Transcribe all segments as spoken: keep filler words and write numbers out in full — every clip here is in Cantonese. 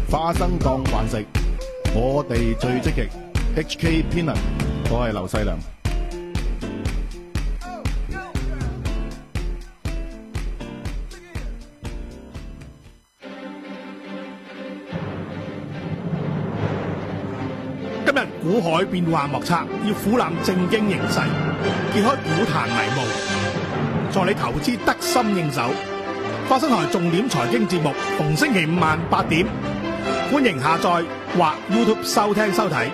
花生當飯食，我哋最積極。H K Peanut， 我係劉細良。 今日股海變幻莫測，要俯瞰正經形勢，揭開股壇迷霧，助你投資得心應手。花生台重點財經節目，逢星期五晚八點，歡迎下載或 YouTube 收聽收睇。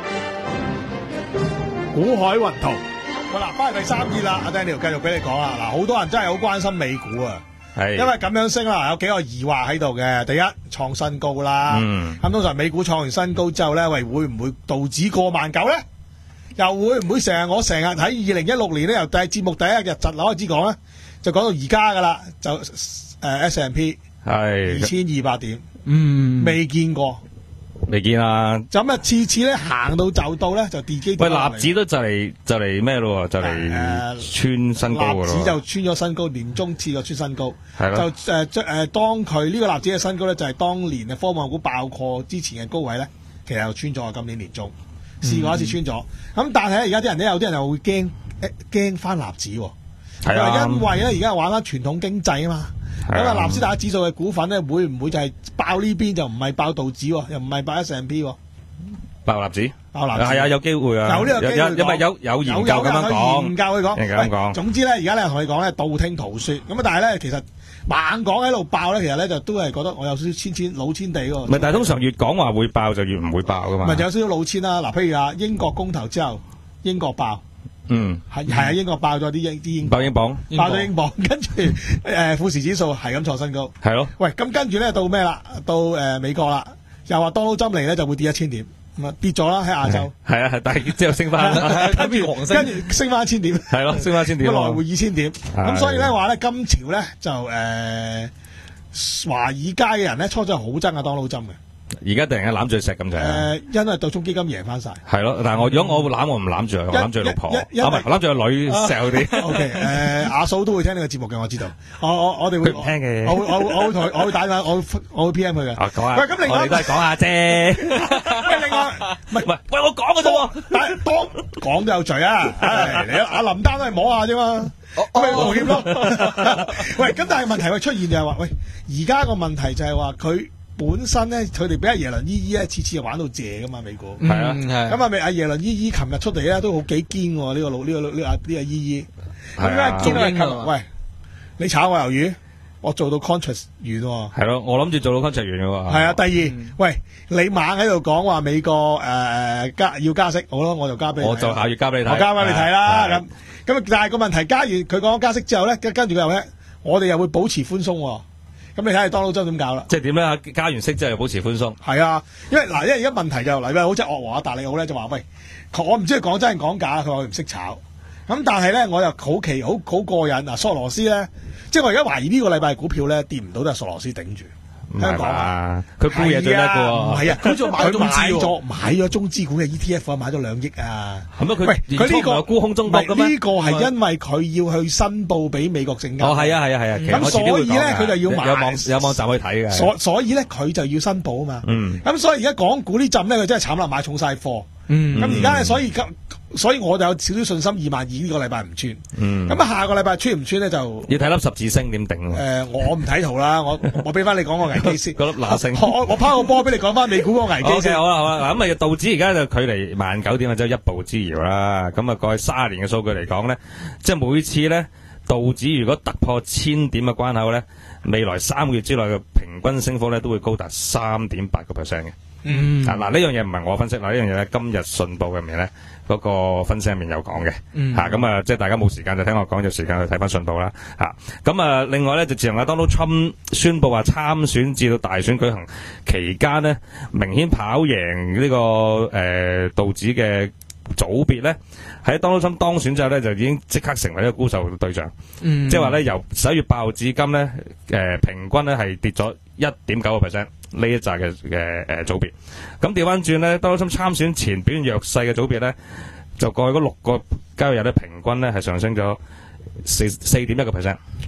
股海雲圖，好啦，翻嚟第三節啦，阿 Daniel 繼續俾你講啦。嗱，好多人真係好關心美股啊，係因為咁樣升啦，有幾個疑惑喺度嘅。第一，創新高啦，咁、嗯、通常美股創完新高之後咧，喂，會唔會道指過萬九咧？又會唔會成日我成日喺二零一六年咧，由第節目第一日日窒樓開始講咧，就講到而家噶啦，就誒、呃、S and P 係二千二百點，嗯，未見過。 未見啊！ 就咁啊，次次咧行到就到咧就跌機。 喂，納指都就嚟就嚟咩咯？就嚟穿新高噶咯。納指就穿咗新高，年中次過穿新高。係咯。就誒誒、呃，當佢呢個納指嘅新高咧，就係、是、當年嘅科網股爆破之前嘅高位咧，其實又穿咗。今年年中試過一次穿咗。咁、嗯、但係咧，而家啲人咧有啲人又會驚驚翻納指。係啊。因為咧而家玩翻傳統經濟啊嘛。咁啊，納斯達克指數嘅股份咧，會唔會就係爆呢邊就唔係爆道指，又唔係爆 S and P？ 爆納指？ 爆納指係啊，有機會啊！ 有呢個機會， 有咪有有研究咁樣講？ 研究佢講， 咁講。 總之咧，而家咧同你講咧，道聽途說。咁啊，但係咧，其實猛講喺度爆咧，其實咧就都係覺得我有少少千千老千地喎。 唔係，但係通常越講話會爆就越唔會爆噶嘛。 咪就有少少老千啦。嗱，譬如啊，英國公投之後，英國爆。嗯，係係啊，英國爆咗啲英啲英爆英鎊， 爆咗英鎊，跟住誒富時指數係咁創新高，係咯。喂，咁跟住咧到咩啦？到誒、呃、美國啦，又話當勞針嚟咧就會跌一千點，咁啊跌咗啦喺亞洲， 係啊係，但係之後升翻， 跟住跟住升翻一千點，係咯，升翻一千點，來回二千點，咁所以咧話咧今朝咧就誒、呃、華爾街嘅人咧初初係好憎啊當勞針嘅。 而家突然間攬住石咁就係， 誒，因為對沖基金贏翻晒， 係咯。但係我如果我攬我唔攬住，我攬住老婆，啊唔係攬住個女錫嗰啲。O K， 誒，阿嫂都會聽呢個節目嘅，我知道。我我我哋會聽嘅。我我我會同我會打電話，我會我會 P M 佢嘅。 啊，講下。 喂，咁另外我哋都係講下啫。 喂，另外，唔係唔係，喂，我講嘅啫喎，但係講講都有罪啊！係你阿林丹都係摸下啫嘛。我咪冒險咯。喂，咁但係問題會出現就係話，喂，而家個問題就係話佢。本身咧，佢哋俾阿耶倫依依咧，次次又玩到謝噶嘛，美股。係啊，係。咁啊，咪阿耶倫依依琴日出嚟咧，都好幾堅喎，呢個老呢個呢阿呢阿依依。咁咧見到佢，喂，你炒我魷魚，我做到 contract 完喎。係咯， 我諗住做到 contract 完嘅喎。 係啊，第二，喂，你猛喺度講話美國誒加要加息，好咯，我就加俾你。 我就下月加俾你睇。 我加俾你睇啦，咁咁但係個問題加完佢講加息之後咧，跟跟住佢又咧，我哋又會保持寬鬆喎。咁你睇下當勞針點搞啦？ 即係點咧？加完息之後又保持寬鬆。係啊，因為嗱，因為而家問題就嚟、是、啦，好似岳華達利好咧，就話喂，我唔知佢講真定講假，佢話佢唔識炒。咁但係咧，我又好奇，好好過癮嗱，索羅斯咧，即係我而家懷疑呢個禮拜股票咧跌唔到，都係索羅斯頂住。香港啊， 佢沽嘢最叻嘅喎。 唔係啊，佢仲買咗買咗中資股嘅 E T F 啊，買咗兩億啊。 咁啊，佢佢呢個沽空中國嘅咩？ 呢個係因為佢要去申報俾美國證監。 哦，係啊，係啊，係啊。 咁所以咧，佢就要買有網有網站去睇嘅。 所所以咧，佢就要申報啊嘛。嗯。咁所以而家港股呢陣咧，佢真係慘啦，買重晒貨。嗯。咁而家咧，所以咁。所以我就有少少信心，二萬二呢個禮拜唔穿。嗯，咁啊下個禮拜穿唔穿咧就要睇粒十字星點定咯。 誒，我唔睇圖啦，我我俾翻你講個危機先。 嗰粒嗱星， 我我拋個波俾你講翻美股個危機先。 好啦好啦，嗱咁啊道指而家就距離萬九點啊，只有一步之遙啦。咁啊過去卅年嘅數據嚟講咧，即係每次咧道指如果突破千點嘅關口咧，未來三個月之內嘅平均升幅咧都會高達三點八個 percent 嘅。嗯，嗱呢樣嘢唔係我分析，嗱呢樣嘢咧今日信報入面咧嗰個分析入面有講嘅，吓咁啊即係大家冇時間就聽我講，有時間去睇翻信報啦，吓咁啊另外咧就自從阿 Donald Trump 宣布話參選至到大選舉行期間呢，明顯跑贏呢、這個誒、呃、道指嘅組別咧，喺 Donald Trump 當選之後咧就已經即刻成為一個沽售對象，嗯、即係話咧由十一月八號至今咧誒、呃、平均咧係跌咗一點九個 percent。呢一紮嘅嘅誒組別，咁調翻轉咧，當初參選前表現弱勢嘅組別咧，就過去嗰六個交易日咧，平均咧係上升咗四四點一個 percent。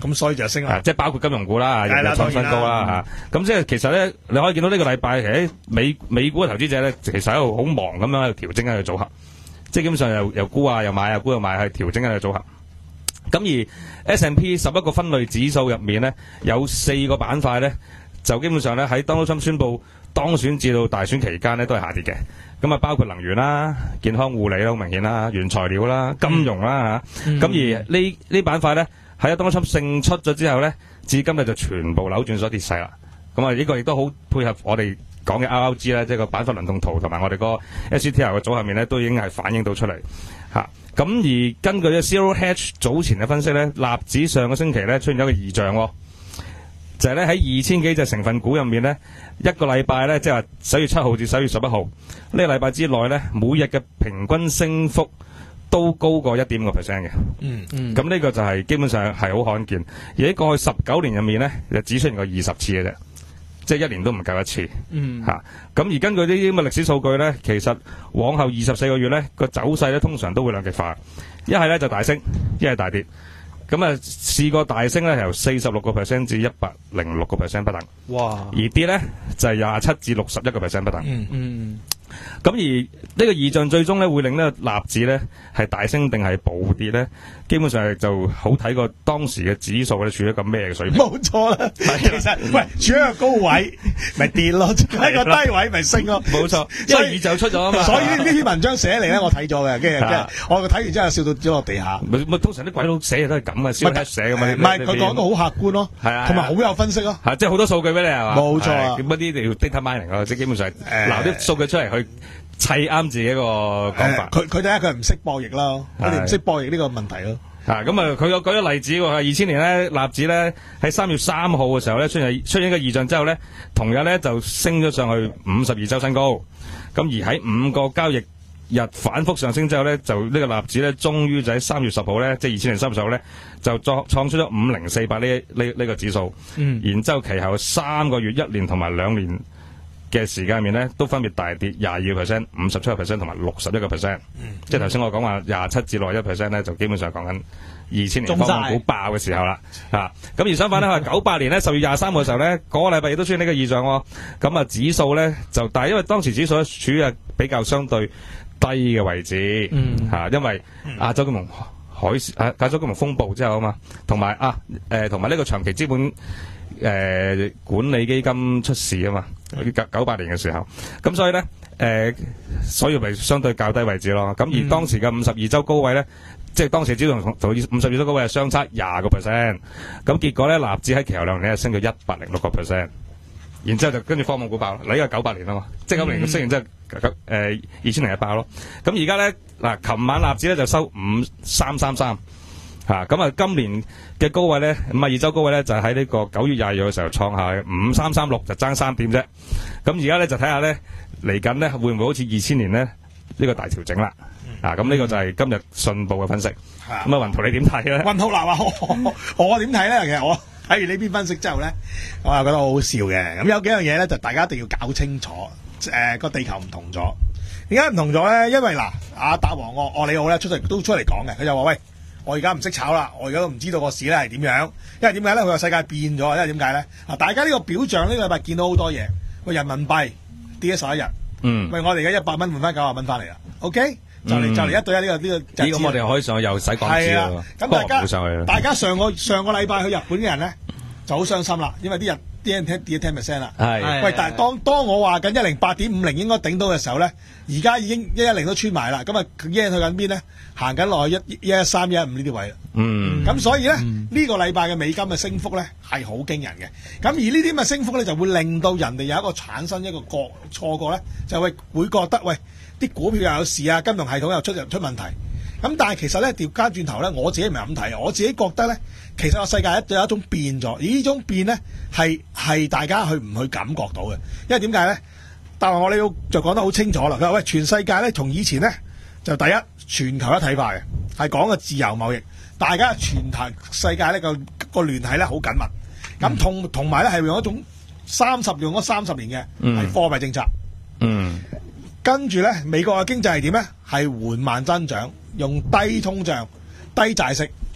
咁所以就升啦。 即係包括金融股啦，又創新高啦嚇。咁即係其實咧，你可以見到呢個禮拜其實美美股嘅投資者咧，其實喺度好忙咁樣喺度調整緊個組合，即係基本上又又沽啊，又買啊，沽又買，去調整緊個組合。咁而 S and P 十一個分類指數入面咧，有四個板塊咧，就基本上咧喺 Donald Trump 宣布當選至到大選期間咧，都係下跌嘅。咁啊，包括能源啦、健康護理啦，好明顯啦、原材料啦、金融啦嚇。咁、嗯、而呢呢板塊咧，喺 Donald Trump 勝出咗之後咧，至今日就全部扭轉咗跌勢啦。咁啊，呢個亦都好配合我哋講嘅 R R G 咧，即係個板塊輪動圖同埋我哋個 S C T L 嘅組合面咧，都已經係反映到出嚟嚇。咁而根據咧 Zero Hedge 早前嘅分析咧，納指上個星期咧出現咗一個異象喎，就係咧喺二千幾隻成分股入面咧，一個禮拜咧，即係話十一月七號至十一月十一號呢個禮拜之內咧，每日嘅平均升幅都高過一點五個 percent 嘅。 嗯嗯。 咁呢個就係、是、基本上係好罕見，而喺過去十九年入面咧，就只出現過二十次嘅啫。即係一年都唔夠一次，嗯，嚇咁、啊、而根據呢啲咁嘅歷史數據咧，其實往後二十四個月咧個走勢咧通常都會兩極化，一係咧就大升，一係大跌。咁啊試過大升咧由四十六個 percent 至一百零六個 percent 不等，哇！而跌咧就係廿七至六十一個 percent 不等，嗯嗯。咁而呢個異象最終咧會令呢個納指咧係大升定係暴跌咧，基本上就好睇過當時嘅指數咧處於一個咩嘅水平。 冇錯啦，其實喂處於一個高位咪跌咯，喺個低位咪升咯。 冇錯，因為異象出咗啊嘛。 所以呢篇文章寫嚟咧，我睇咗嘅，跟住跟住我睇完之後笑到跌落地下。 咪咪通常啲鬼佬寫嘢都係咁嘅，燒寫咁嘛。 唔係佢講到好客觀咯，係啊，同埋好有分析咯。 係即係好多數據俾你係嘛？ 冇錯啊。 咁嗰啲要 data mining 咯，即係基本上撈啲數據出嚟去砌啱自己一個講法。 佢佢第一佢唔識博弈咯，佢哋唔識博弈呢個問題咯。 啊，咁啊，佢有舉咗例子喎，二千年咧，納指咧喺三月三號嘅時候咧出現出現一個異象之後咧，同日咧就升咗上去五十二週新高。咁而喺五個交易日反覆上升之後咧，就呢個納指咧，終於就喺三月十號咧，即係二千年三月十號咧，就作創出咗五零四八呢呢呢個指數。嗯。然之後其後三個月、一年同埋兩年嘅時間入面咧，都分別大跌廿二個 percent、五十七個 percent 同埋六十一個 percent。嗯。即係頭先我講話廿七至六十一 percent 咧，就基本上講緊二千年科網股爆嘅時候啦。啊，咁而相反咧，係九八年咧十月廿三號嘅時候咧，嗰、那個禮拜亦都出現呢個異象喎。咁啊，指數咧就但係因為當時指數咧處於比較相對低嘅位置。嗯。嚇、啊，因為亞洲金融海啊亞洲金融風暴之後啊嘛，同埋啊誒同埋呢個長期資本誒、呃、管理基金出事啊嘛。九八年嘅時候，咁所以咧，誒、呃，所以咪相對較低位置咯。咁而當時嘅五十二周高位咧，嗯、即係當時指數同五十二周高位係相差廿個 percent。咁結果咧，納指喺其後兩年係升到一百零六個 percent。然之後就跟住科網股爆啦。嗱，呢個九八年啊嘛，即係九八年升完之後，誒二千零一爆咯。咁而家咧，嗱，琴晚納指咧就收五三三三。吓咁啊！今年嘅高位咧，五十二周高位咧就喺呢個九月廿二號嘅時候創下五三三六，就爭三點啫。咁而家咧就睇下咧嚟緊咧會唔會好似二千年咧呢、這個大調整啦？嗯、啊，咁呢個就係今日信報嘅分析。咁、嗯、啊，雲圖你點睇咧？ 雲圖嗱話我我點睇咧？其實我睇完呢篇分析之後咧，我又覺得好好笑嘅。咁有幾樣嘢咧，就大家一定要搞清楚。誒、呃，個地球唔同咗，點解唔同咗咧？因為嗱，阿達王我我你好咧出嚟都出嚟講嘅，佢就話喂。我而家唔識炒啦，我而家都唔知道個市咧係點樣，因為點解咧？佢個世界變咗，因為點解咧？啊，大家呢個表象呢個禮拜見到好多嘢，喂，人民幣跌咗十一日，嗯，喂，我哋而家一百蚊換翻九十蚊翻嚟啦 ，OK，就嚟就嚟一對一呢個呢個。 咦，咁我哋可以上去又使港紙啦， 咁大家大家上個上個禮拜去日本嘅人咧就好傷心啦，因為啲人啲人聽跌咗 ten percent 啦，係，喂，但係當當我話緊一零八點五零應該頂到嘅時候咧，而家已經一一零都穿埋啦，咁啊 yen 去緊邊咧？行緊落去一一一三一一五呢啲位啦，嗯，咁所以咧呢、嗯、個禮拜嘅美金嘅升幅咧係好驚人嘅，咁而呢啲咁嘅升幅咧就會令到人哋有一個產生一個覺錯覺咧，就會會覺得喂啲股票又有事啊，金融系統又出出問題，咁但係其實咧調翻轉頭咧，我自己唔係咁睇，我自己覺得咧，其實個世界有一種變咗，而呢種變咧係係大家去唔去感覺到嘅，因為點解咧？但係我哋要就講得好清楚啦，佢話喂全世界咧從以前咧。就第一，全球一體化嘅，係講嘅自由貿易，大家全球世界呢個個聯繫咧好緊密，咁同同埋咧係用一種三十用咗三十年嘅係貨幣政策，嗯，跟住咧美國嘅經濟係點咧？係緩慢增長，用低通脹、低債息，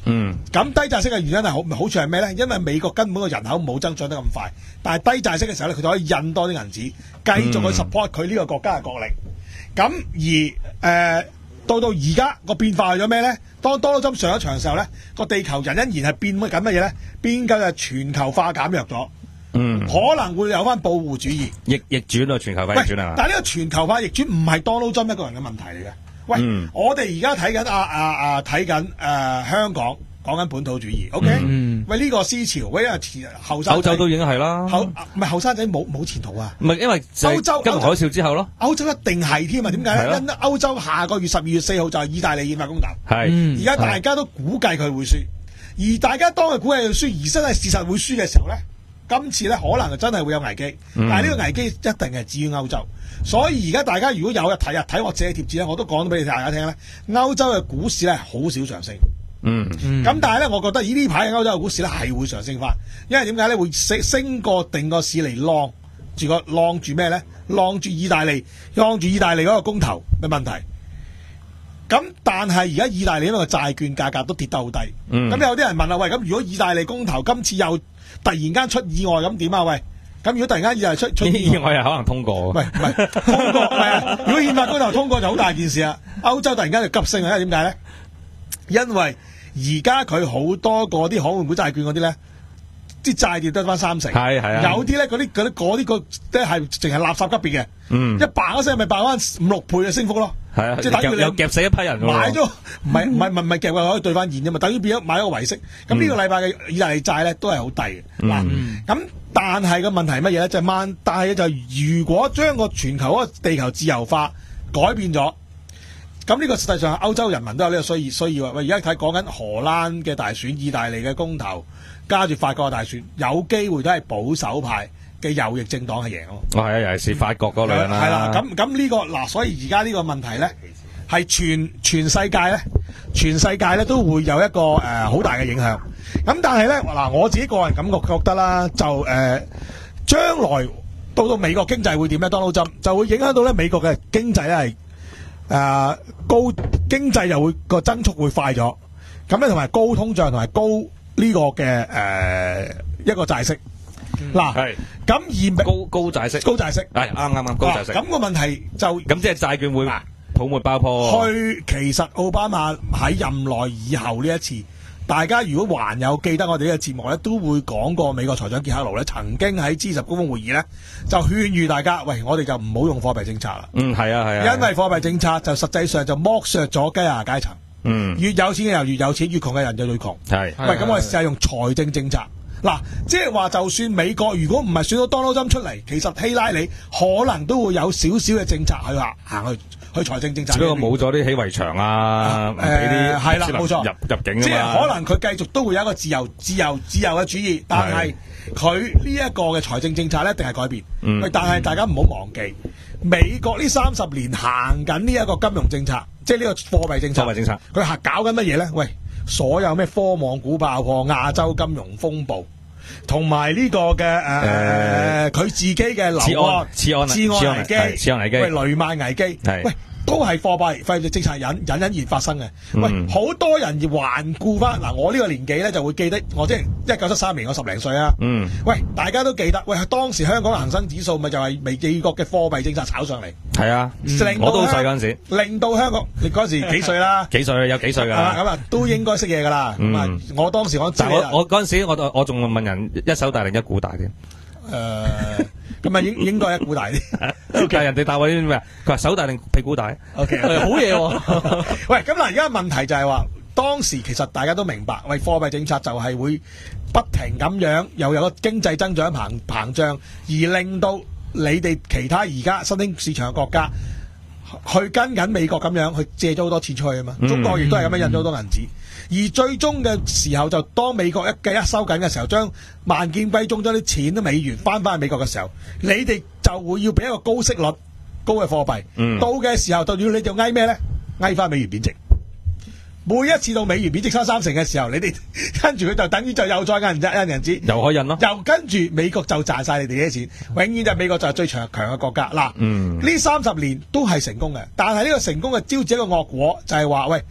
嗯， 咁低債息嘅原因係好好處係咩咧？因為美國根本個人口冇增長得咁快，但係低債息嘅時候咧，佢就可以印多啲銀紙，繼續去 support 佢呢個國家嘅國力。咁而誒、呃、到到而家個變化係咗咩咧？當 Donald Trump 上一場嘅時候咧，個地球人欣然係變緊乜嘢咧？變緊係全球化減弱咗。 嗯， 可能會有翻保護主義逆逆轉啊，全球化逆轉啊！ 但係呢個全球化逆轉唔係 Donald Trump 一個人嘅問題嚟嘅。喂， 嗯、 我哋而家睇緊啊啊啊睇緊誒香港講緊本土主義 ，OK？、嗯、喂，呢、這個思潮，喂，因為後生歐洲都已經係啦， 後唔係後生仔冇冇前途啊？ 唔係因為歐洲金融海嘯之後咯， 歐洲一定係添啊？點解咧？因歐洲下個月十二月四號就係意大利憲法公投，係而家大家都估計佢會輸，而大家當佢估計佢輸，而真係事實會輸嘅時候咧，今次咧可能真係會有危機，但係呢個危機一定係至於歐洲。所以而家大家如果有日睇日睇我寫貼紙咧，我都講咗俾你大家聽咧，歐洲嘅股市咧好少上升。 嗯，咁、 嗯、但係咧，我覺得呢排嘅歐洲嘅股市咧係會上升翻，因為點解咧會升升過定個市嚟晾住個晾住咩咧？晾住意大利，晾住意大利嗰個公投嘅問題。咁但係而家意大利因為個債券價格都跌得好低，咁、嗯、有啲人問啦，喂，咁如果意大利公投今次又突然間出意外咁點啊？喂，咁如果突然間意大利出出意外， 意外係可能通過， 喂，唔係通過，係啊！如果憲法公投通過就好大件事啊！歐洲突然間就急升啊！因為點解咧？因為而家佢好多嗰啲可換股債券嗰啲咧，啲債跌得翻三成， 係係啊， 有啲咧嗰啲嗰啲嗰啲個即係淨係垃圾級別嘅， 嗯， 一嘭一聲咪嘭翻五六倍嘅升幅咯， 係啊， 即係等於你又夾死一批人， 買咗唔係唔係唔係夾嘅可以兌翻現啫嘛，等於變咗買一個維息。咁、嗯、呢個禮拜嘅意大利債咧都係好低嘅，嗱、嗯，咁但係個問題係乜嘢咧？就係、是、慢，但係就係如果將個全球嗰個地球自由化改變咗。咁呢個實際上歐洲人民都有呢個需要需要啊！喂，而家睇講緊荷蘭嘅大選、意大利嘅公投，加住法國嘅大選，有機會都係保守派嘅右翼政黨係贏咯。 哦，係啊，尤其是法國嗰兩啦。 係啦，咁咁呢個嗱，所以而家呢個問題咧，係全全世界咧，全世界咧都會有一個誒好、呃、大嘅影響。咁但係咧嗱，我自己個人感覺覺得啦，就誒、呃、將來到到美國經濟會點咧？Donald Trump就會影響到咧美國嘅經濟咧係。誒、呃，高經濟又會個增速會快咗，咁咧同埋高通脹同埋高呢個嘅誒、呃、一個債息，嗱、嗯，咁而高高債息， 高債息， 係啱啱啱高債息， 咁、那個問題就咁即係債券會泡沫爆破。 去其實奧巴馬喺任內以後呢一次，大家如果還有記得我哋呢個節目咧，都會講過美國財長傑克盧咧曾經喺 G 十高峰會議咧就勸喻大家，喂，我哋就唔好用貨幣政策啦。 嗯，係啊，係啊。因為貨幣政策就實際上就剝削咗低下階層。嗯。越有錢嘅人越有錢，越窮嘅人就越窮。係。喂，咁我哋試下用財政政策。嗱，即係話就算美國如果唔係選到 Donald Trump 出嚟，其實希拉里可能都會有少少嘅政策去行行去去財政政策。 只不過冇咗啲起圍牆啊，唔俾啲係啦，冇錯入入境啊嘛。 即係可能佢繼續都會有一個自由、自由、自由嘅主義，但係佢呢一個嘅財政政策咧，一定係改變。嗯。喂，但係大家唔好忘記，美國呢三十年行緊呢一個金融政策，即係呢個貨幣政策。貨幣政策。佢係搞緊乜嘢咧？喂！所有咩科網股爆破、亞洲金融風暴，同埋呢個嘅誒佢自己嘅樓安、次按、次按危機、次按危機、喂雷曼危機，喂都係貨幣貨幣政策引引引而發生嘅。嗯、喂，好多人而環顧翻嗱，我呢個年紀咧就會記得，我即係一九七三年，我十零歲啊。嗯。喂，大家都記得，喂，當時香港嘅恒生指數咪就係美國嘅貨幣政策炒上嚟。係啊，嗯、我都細嗰陣時，令到香港，你嗰時幾歲啦？幾歲有幾歲㗎？咁啊，都應該識嘢㗎啦。咁啊、嗯，我當時我但我我嗰陣時我我仲問人一手大定一股大添。誒、呃。咁啊，應應該一股大啲，但係人哋答我啲咩？佢話手大定屁股大 ？OK， 好嘢喎！喂，咁嗱，而家問題就係話，當時其實大家都明白，喂，貨幣政策就係會不停咁樣又有個經濟增長膨膨脹，而令到你哋其他而家新興市場嘅國家去跟緊美國咁樣去借咗好多錢出去啊嘛。嗯、中國亦都係咁樣印咗好多銀紙。而最終嘅時候就當美國一計一收緊嘅時候，將萬劍歸宗，將啲錢都美元翻翻去美國嘅時候，你哋就會要俾一個高息率、高嘅貨幣。嗯、到嘅時候就要你就嗌咩咧？嗌翻美元貶值。每一次到美元貶值三三成嘅時候，你哋跟住佢就等於就又再印印銀紙，又可以印咯。又跟住美國就賺晒你哋啲錢，永遠就美國就係最強強嘅國家。嗱，呢三十年都係成功嘅，但係呢個成功嘅招致一個惡果就係話喂。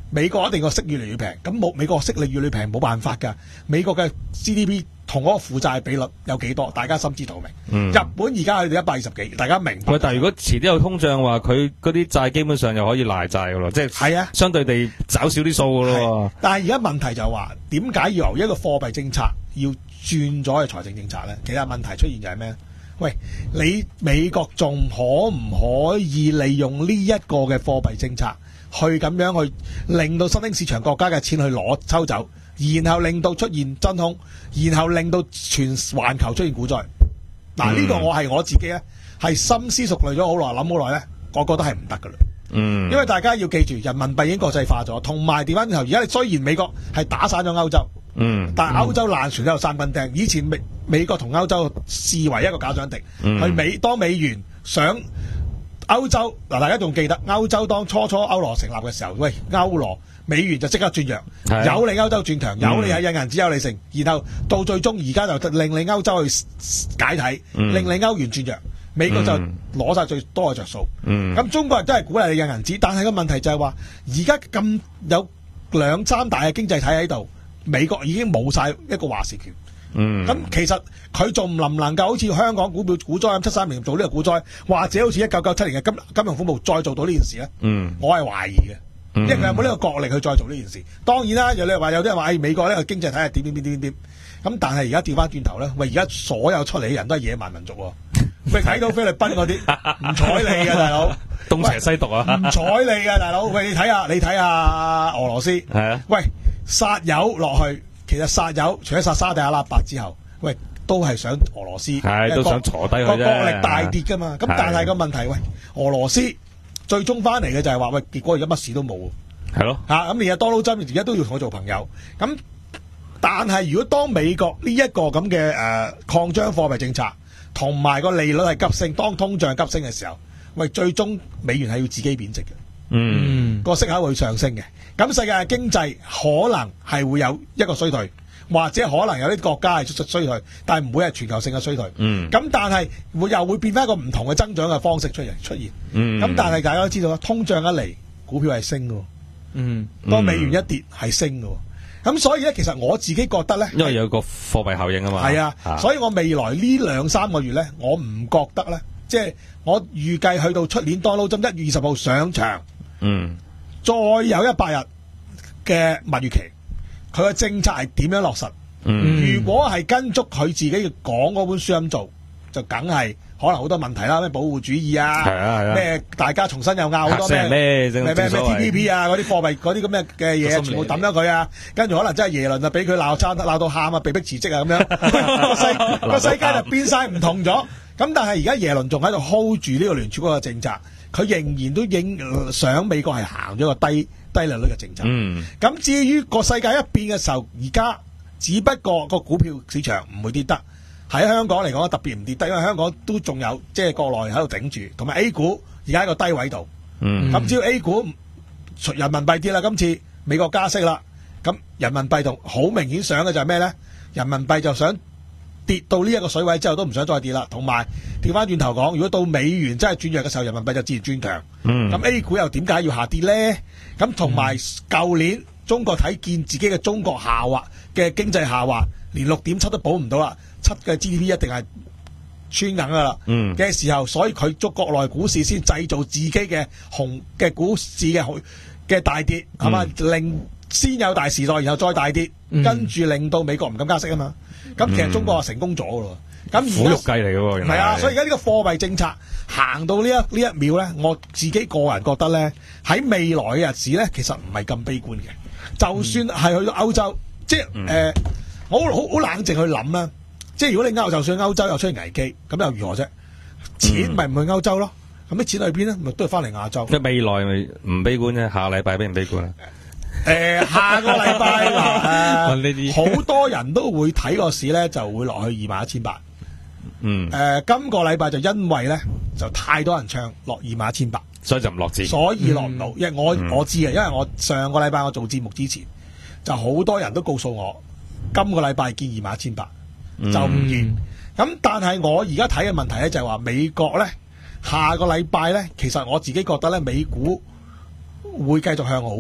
美國一定個息越嚟越平，咁冇美國息率越嚟越平冇辦法㗎。美國嘅 G D P 同嗰個負債比率有幾多，大家心知肚明。 嗯、 日本而家去到一百二十幾，大家明白。 喂，但係如果遲啲有通脹話，佢嗰啲債基本上又可以賴債㗎咯，即係係啊， 相對地找少啲數㗎咯。 但係而家問題就係話，點解要由一個貨幣政策要轉咗去財政政策咧？其實問題出現就係咩？喂，你美國仲可唔可以利用呢一個嘅貨幣政策去咁樣去令到新興市場國家嘅錢去攞抽走，然後令到出現真空，然後令到全環球出現股災？嗱、嗯，呢、呢個我係我自己咧，係深思熟慮咗好耐，諗好耐咧，我覺得係唔得噶啦。嗯，因為大家要記住，人民幣已經國際化咗，同埋調翻轉頭，而家你雖然美國係打散咗歐洲。嗯，但係歐洲爛船都有三分釘。以前美美國同歐洲視為一個假想敵，去、嗯、美當美元想歐洲嗱，大家仲記得歐洲當初初歐羅成立嘅時候，喂，歐羅美元就即刻轉弱，啊、有利歐洲轉強，有利係印銀紙有利成，然後到最終而家就令你歐洲去解體，嗯、令你歐元轉弱，美國就攞晒最多嘅着數。咁、嗯、中國人都係鼓勵你印銀紙，但係個問題就係話，而家咁有兩三大嘅經濟體喺度。美國已經冇晒一個話事權，嗯，咁其實佢仲能唔能夠好似香港股票股災咁七三年做呢個股災，或者好似一九九七年嘅金金融風暴再做到呢件事咧？嗯，我係懷疑嘅，因為佢有冇呢個國力去再做呢件事？當然啦，有你話有啲人話，誒、哎、美國呢個經濟體係點點點點點，咁但係而家調翻轉頭咧，喂，而家所有出嚟嘅人都係野蠻民族喎，喂，睇到菲律賓嗰啲唔睬你嘅大佬， 東邪西毒啊， 唔睬你嘅大佬，喂，你睇下你睇下俄羅斯，係啊，喂。殺油落去，其實殺油除咗殺沙地阿拉伯之後，喂，都係想俄羅斯， 係都想坐低佢啫。 個國力大跌噶嘛，咁但係個問題，喂，俄羅斯最終翻嚟嘅就係話，喂，結果而家乜事都冇，係咯，吓咁而家多魯珍而家都要同佢做朋友，咁但係如果當美國呢一個咁嘅誒擴張貨幣政策，同埋個利率係急升，當通脹急升嘅時候，喂，最終美元係要自己貶值嘅。嗯，個息口會上升嘅，咁世界嘅經濟可能係會有一個衰退，或者可能有啲國家係衰退，但係唔會係全球性嘅衰退。嗯，咁但係會又會變翻一個唔同嘅增長嘅方式出嚟出現。嗯，咁但係大家都知道啦，通脹一嚟，股票係升嘅。嗯，當美元一跌係升嘅。咁所以咧，其實我自己覺得咧， 因為有個貨幣效應啊嘛。 係啊，啊所以我未來呢兩三個月咧，我唔覺得咧，即係我預計去到出年當勞針一月二十號上場。嗯，再有一百日嘅蜜月期，佢嘅政策係點樣落實？嗯，如果係跟足佢自己講嗰本書咁做，就梗係可能好多問題啦，咩保護主義啊，係啊係啊，咩大家重新又拗好多咩咩咩咩 T P P 啊，嗰啲貨幣嗰啲咁嘅嘅嘢，全部抌咗佢啊，跟住可能真係耶倫啊，俾佢鬧餐鬧到喊啊，被迫辭職啊咁樣，個世個世界就變晒唔同咗。咁但係而家耶倫仲喺度 hold 住呢個聯儲局嘅政策。佢仍然都應想美國係行咗個低低利率嘅政策。嗯，咁至於個世界一變嘅時候，而家只不過個股票市場唔會跌得。喺香港嚟講特別唔跌得，因為香港都仲有即係、就是、國內喺度頂住，同埋 A 股而家喺個低位度。嗯，咁只要 A 股人民幣跌啦，今次美國加息啦，咁人民幣同好明顯想嘅就係咩咧？人民幣就想跌到呢一個水位之後都唔想再跌啦，同埋調翻轉頭講，如果到美元真係轉弱嘅時候，人民幣就自然轉強。咁、嗯、A 股又點解要下跌咧？咁同埋舊年中國睇見自己嘅中國下滑嘅經濟下滑，連六點七都保唔到啦，七嘅 G D P 一定係穿硬噶啦嘅時候，所以佢捉國內股市先製造自己嘅紅嘅股市嘅嘅大跌，係嘛、嗯？令先有大時代，然後再大跌，嗯、跟住令到美國唔敢加息啊嘛。咁其實中國係成功咗噶咯，咁苦肉計嚟嘅喎， 係啊，所以而家呢個貨幣政策行到呢一呢一秒咧，我自己個人覺得咧，喺未來嘅日子咧，其實唔係咁悲觀嘅。就算係去到歐洲，嗯、即係誒、呃，我好好好冷靜去諗啦。即係如果你歐就算歐洲又出現危機，咁又如何啫？錢咪唔去歐洲咯？咁啲錢去邊咧？咪都係翻嚟亞洲。 即係未來咪唔悲觀啫？下個禮拜悲唔悲觀啊？ 誒、呃，下個禮拜嗱，好、呃、多人都會睇個市咧，就會落去二萬一千八。嗯。誒、呃，今個禮拜就因為咧就太多人唱落二萬一千八， 所以就唔落字。 所以落唔到，因為我、嗯、我知啊，因為我上個禮拜我做節目之前，就好多人都告訴我，今個禮拜見二萬一千八就唔見。咁、嗯、但係我而家睇嘅問題咧就係話美國咧下個禮拜咧，其實我自己覺得咧美股會繼續向好。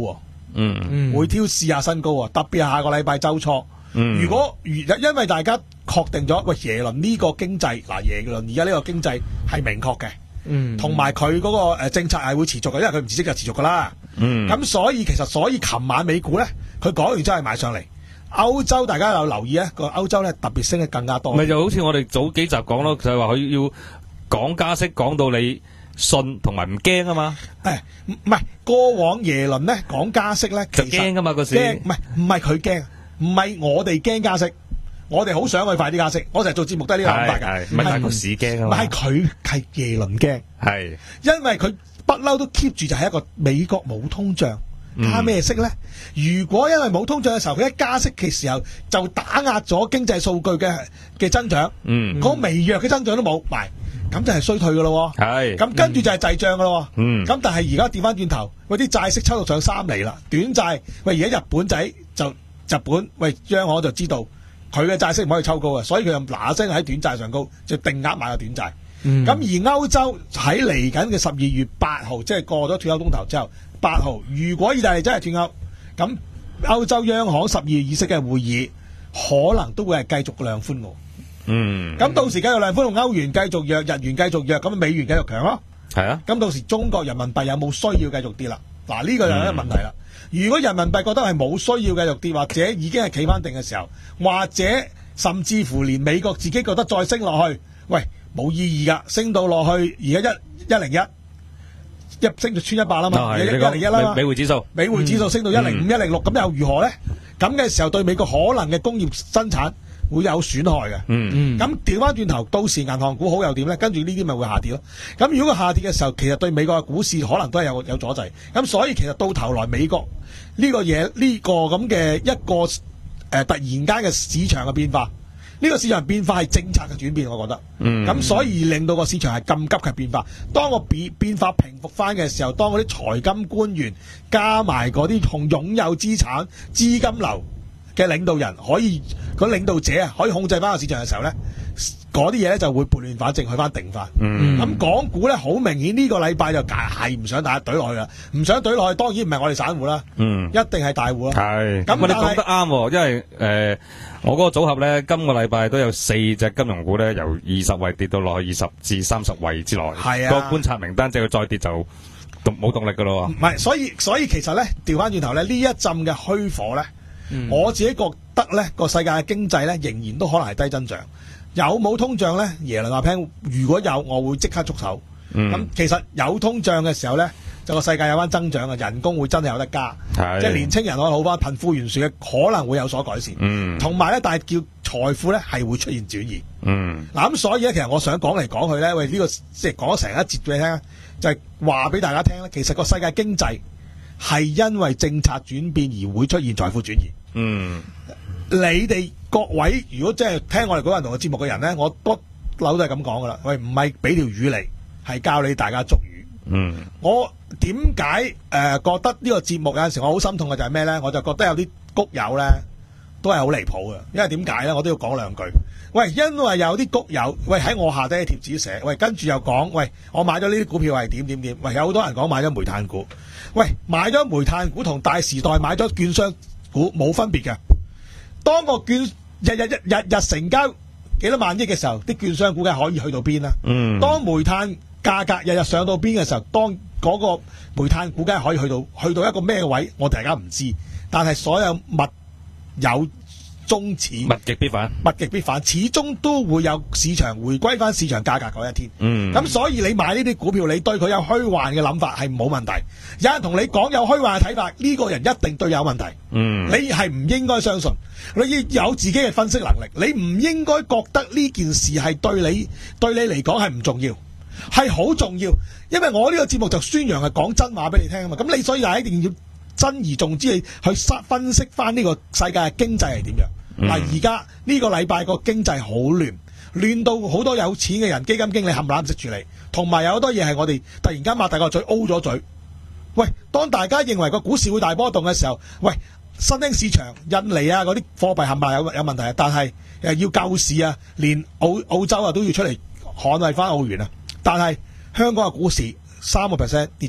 嗯嗯，會挑試下新高喎，特別係下個禮拜週初。 嗯， 如果如因為大家確定咗，喂耶倫呢個經濟嗱，耶倫而家呢個經濟係明確嘅， 嗯， 同埋佢嗰個誒政策係會持續嘅，因為佢唔辭職就持續噶啦。 嗯， 咁所以其實所以琴晚美股咧，佢講完之後係買上嚟。歐洲大家有留意咧，個歐洲咧特別升得更加多。 咪就好似我哋早幾集講咯，就係話佢要講加息，講到你信同埋唔驚啊嘛。 誒唔唔係過往耶倫咧講加息咧， 就驚噶嘛嗰時。 驚唔係唔係佢驚，唔係我哋驚加息，我哋好想佢快啲加息。我成日做節目都係呢個諗法㗎。 唔係大個市驚啊嘛。 唔係佢係耶倫驚， 係因為佢不嬲都 keep 住就係一個美國冇通脹。加咩息咧？如果因為冇通脹嘅時候，佢一加息嘅時候就打壓咗經濟數據嘅嘅增長， 嗯， 嗰微弱嘅增長都冇埋，咁就係衰退噶咯。 係， 咁跟住就係滯脹噶咯。 嗯， 咁但係而家調翻轉頭，喂啲債息抽到上三厘啦，短債喂而家日本仔就日本喂央行就知道佢嘅債息唔可以抽高嘅，所以佢就嗱嗱聲喺短債上高就定額買個短債。咁、嗯、而歐洲喺嚟緊嘅十二月八號，即係過咗脫歐公投之後。八號，如果意大利真係脫歐，咁歐洲央行十二月議息嘅會議可能都會係繼續量寬喎。 嗯， 咁到時繼續量寬，歐元繼續弱，日元繼續弱，咁美元繼續強咯。 係啊， 咁到時中國人民幣有冇需要繼續跌啦？嗱，呢個就係一個問題啦。嗯、如果人民幣覺得係冇需要繼續跌，或者已經係企翻定嘅時候，或者甚至乎連美國自己覺得再升落去，喂冇意義噶，升到落去而家一一零一。一升就穿一百啦嘛，一一零一啦嘛， 美匯指數， 美匯指數升到一零五、一零六，咁又如何咧？咁嘅時候對美國可能嘅工業生產會有損害嘅。 嗯嗯。 咁調翻轉頭，到時銀行股好又點咧？跟住呢啲咪會下跌咯。咁如果佢下跌嘅時候，其實對美國嘅股市可能都係有有阻滯。咁所以其實到頭來美國呢個嘢呢、這個咁嘅一個誒、呃、突然間嘅市場嘅變化。呢個市場變化係政策嘅轉變，我覺得。咁、嗯、所以令到個市場係咁急嘅變化。當個變變化平復翻嘅時候，當嗰啲財金官員加埋嗰啲同擁有資產資金流嘅領導人，可以嗰領導者啊，可以控制翻個市場嘅時候咧，嗰啲嘢咧就會撥亂反正，去翻定翻。咁、嗯、港股咧好明顯呢個禮拜就係唔想大家懟落去啦，唔想懟落去，當然唔係我哋散戶啦，嗯、一定係大戶啦。係。咁你講得啱，因為誒。呃我嗰個組合咧，今個禮拜都有四隻金融股咧，由二十位跌到落去二十至三十位之內。係啊，個觀察名單即係佢再跌就冇動力噶咯。 唔係，所以所以其實咧，調翻轉頭咧，呢一陣嘅虛火咧，嗯、我自己覺得咧，個世界嘅經濟咧，仍然都可能係低增長。有冇通脹咧？耶倫話聽，如果有，我會即刻捉手。咁、嗯、其實有通脹嘅時候咧，就個世界有翻增長嘅，人工會真係有得加，即係年青人可以好翻，貧富懸殊嘅可能會有所改善。同埋咧，但係叫財富咧係會出現轉移。嗯，嗱咁所以咧，其實我想講嚟講去咧，喂呢、這個即係講咗成一節俾你聽，就係話俾大家聽咧，其實個世界經濟係因為政策轉變而會出現財富轉移。嗯，你哋各位如果即係聽我哋嗰個人同個節目嘅人咧，我不嬲都係咁講噶啦，喂唔係俾條魚嚟。係教你大家捉魚。嗯，我點解誒覺得呢個節目有陣時我好心痛嘅就係咩咧？我就覺得有啲谷友咧都係好離譜嘅，因為點解咧？我都要講兩句。喂，因為有啲谷友喂喺我下低貼紙寫，喂跟住又講，喂我買咗呢啲股票係點點點。喂，有好多人講買咗煤炭股，喂買咗煤炭股同大時代買咗券商股冇分別嘅。當個券日日日日日成交幾多萬億嘅時候，啲券商股嘅可以去到邊啊？嗯，當煤炭價格日日上到邊嘅時候，當嗰個煤炭股價可以去到去到一個咩位，我大家唔知。但係所有物有終始， 物極必反， 物極必反，始終都會有市場回歸翻市場價格嗰一天。嗯，咁所以你買呢啲股票，你對佢有虛幻嘅諗法係冇問題。有人同你講有虛幻嘅睇法，呢個人一定對有問題。嗯，你係唔應該相信，你要有自己嘅分析能力，你唔應該覺得呢件事係對你對你嚟講係唔重要。係好重要，因為我呢個節目就宣揚係講真話俾你聽啊嘛，咁你所以就一定要珍而重之去分析翻呢個世界嘅經濟係點樣。嗱、嗯，而家呢個禮拜個經濟好亂，亂到好多有錢嘅人、基金經理冚唪唥唔識處理，同埋有好多嘢係我哋突然間擘大個嘴 O 咗嘴。喂，當大家認為個股市會大波動嘅時候，喂，新興市場、印尼啊嗰啲貨幣冚唪唥有有問題啊，但係誒要救市啊，連澳澳洲啊都要出嚟捍衛翻澳元啊。但係香港嘅股市三個 percent 跌咗啫，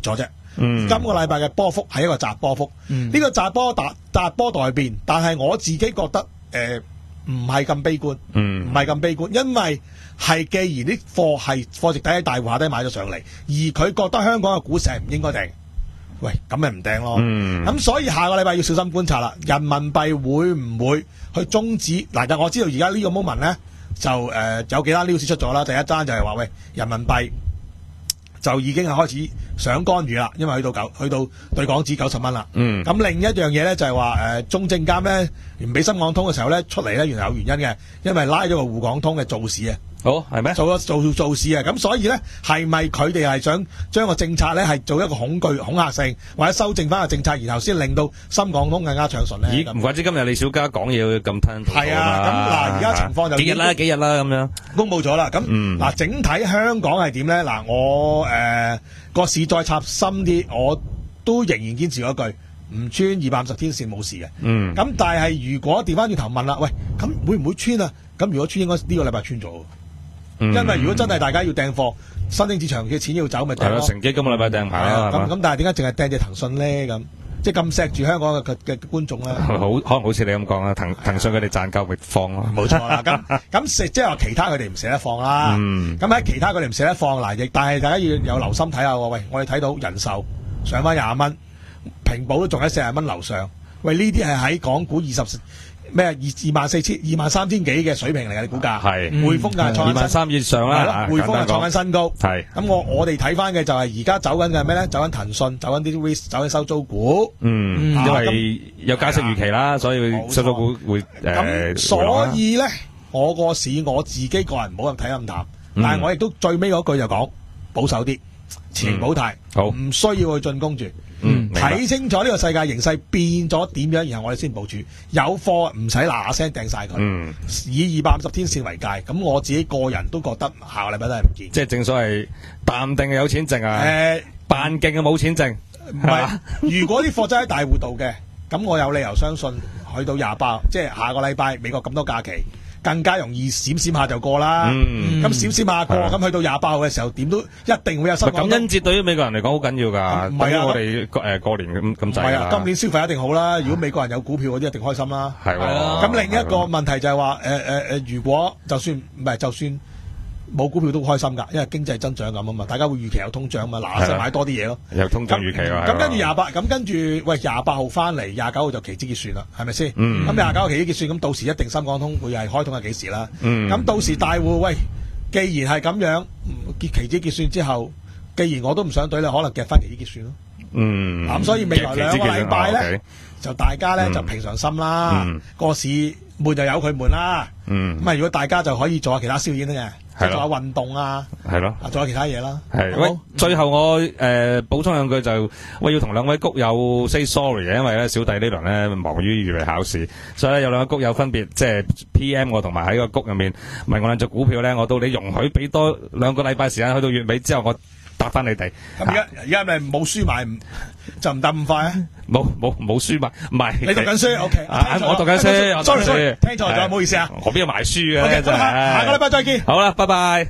今個禮拜嘅波幅係一個窄波幅，呢、個窄波達窄波待變，但係我自己覺得誒唔係咁悲觀，唔係咁悲觀，因為係既然啲貨係貨值底喺大戶下低買咗上嚟，而佢覺得香港嘅股市係唔應該掟，喂咁咪唔掟咯。咁、嗯、所以下個禮拜要小心觀察啦，人民幣會唔會去終止？嗱，但我知道而家呢個 moment 咧就誒、呃、有幾單 news 出咗啦，第一單就係話喂人民幣就已經係開始想干預啦，因為去到九去到對港紙九十蚊啦。嗯，咁另一樣嘢咧就係話誒中證監咧唔俾深港通嘅時候咧出嚟咧原來有原因嘅，因為拉咗個滬港通嘅造市啊。 好係咩？ 做咗做做事啊！咁所以咧，係咪佢哋係想將個政策咧係做一個恐懼恐嚇性，或者修正翻個政策，然後先令到深港通更加暢順咧？ 咦，唔怪之今日李小加講嘢咁吞吐。 係啊，咁嗱，而家情況就幾日啦，幾日啦咁樣公佈咗啦。咁嗱、嗯，整體香港係點咧？嗱，我誒個、呃、市再插深啲，我都仍然堅持嗰句，唔穿二百五十天線冇事嘅。嗯。咁但係如果調翻轉頭問啦，喂，咁會唔會穿啊？咁如果穿，應該呢個禮拜穿咗。因為如果真係大家要訂貨，新興市場嘅錢要走，咪訂咯。乘機今個禮拜訂牌啦。咁咁，但係點解淨係訂隻騰訊咧？咁即係咁錫住香港嘅嘅觀眾咧？ 好，可能好似你咁講啦，騰騰訊佢哋賺夠咪放咯。 冇錯啦。咁咁即係話其他佢哋唔捨得放啦。咁喺其他佢哋唔捨得放嗱，亦但係大家要有留心睇下喎。喂，我哋睇到人壽上翻廿蚊，平保都仲喺四十蚊樓上。喂，呢啲係喺港股二十。咩二二萬四千二萬三千幾嘅水平嚟嘅，你估價係匯豐嘅二萬三以上啦， 匯豐係創緊新高。 係咁， 我我哋睇翻嘅就係而家走緊嘅係咩咧？走緊騰訊，走緊啲 risk，走緊收租股。嗯， 因為有加息預期啦，所以收租股會誒。 咁所以咧，我個市我自己個人唔好咁睇咁淡，但係我亦都最尾嗰句就講保守啲，持盈保泰，好唔需要去進攻住。嗯，睇清楚呢個世界形勢變咗點樣，然後我哋先部署。有貨唔使嗱嗱聲掟晒佢。嗯，以二百五十天線為界，咁我自己個人都覺得下個禮拜都係唔見。 即係正所謂淡定嘅有錢剩啊，誒，扮勁嘅冇錢剩。 唔係，如果啲貨真係喺大戶度嘅，咁我有理由相信去到廿八，即係下個禮拜美國咁多假期。更加容易閃閃下就過啦，咁閃閃下過，咁去到廿八號嘅時候，點都一定會有新。感恩節對於美國人嚟講好緊要㗎， 唔係啊， 我哋誒過年咁咁滯啦。 今年消費一定好啦，如果美國人有股票嗰啲一定開心啦。 係喎。 咁另一個問題就係話誒誒誒，如果就算唔係就算冇股票都開心㗎，因為經濟增長咁啊嘛，大家會預期有通脹啊嘛，嗱嗱聲買多啲嘢咯。 有通脹預期啊。 咁跟住廿八，咁跟住喂廿八號翻嚟，廿九號就期指結算啦，係咪先？咁廿九號期指結算，咁到時一定深港通會係開通係幾時啦？咁到時大戶喂，既然係咁樣，結期指結算之後，既然我都唔想對咧，可能夾翻期指結算咯。嗯。咁所以未來兩個禮拜咧，就大家咧就平常心啦，個市悶就由佢悶啦。咁啊，如果大家就可以做下其他消遣嘅。做下運動啊，係咯，做下其他嘢啦。 係，喂，最後我誒補充兩句就，我要同兩位谷友 say sorry 嘅，因為咧小弟呢輪咧忙於預備考試，所以咧有兩個谷友分別即係 P M 我同埋喺個谷入面問我兩隻股票咧，我到你容許俾多兩個禮拜時間去到月尾之後，我答翻你哋。 咁而家而家咪冇輸埋，就唔答咁快啊？ 冇冇冇輸埋，唔係。 你讀緊書 ，OK？ 我讀緊書 ，sorry sorry，聽錯咗，唔好意思啊。 我邊有埋書嘅真係。 下個禮拜再見。 好啦，拜拜。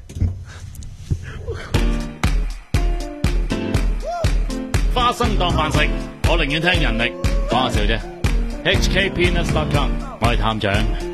花生當飯食，我寧願聽人力講下笑啫。H K Peanuts dot com， 我係探長。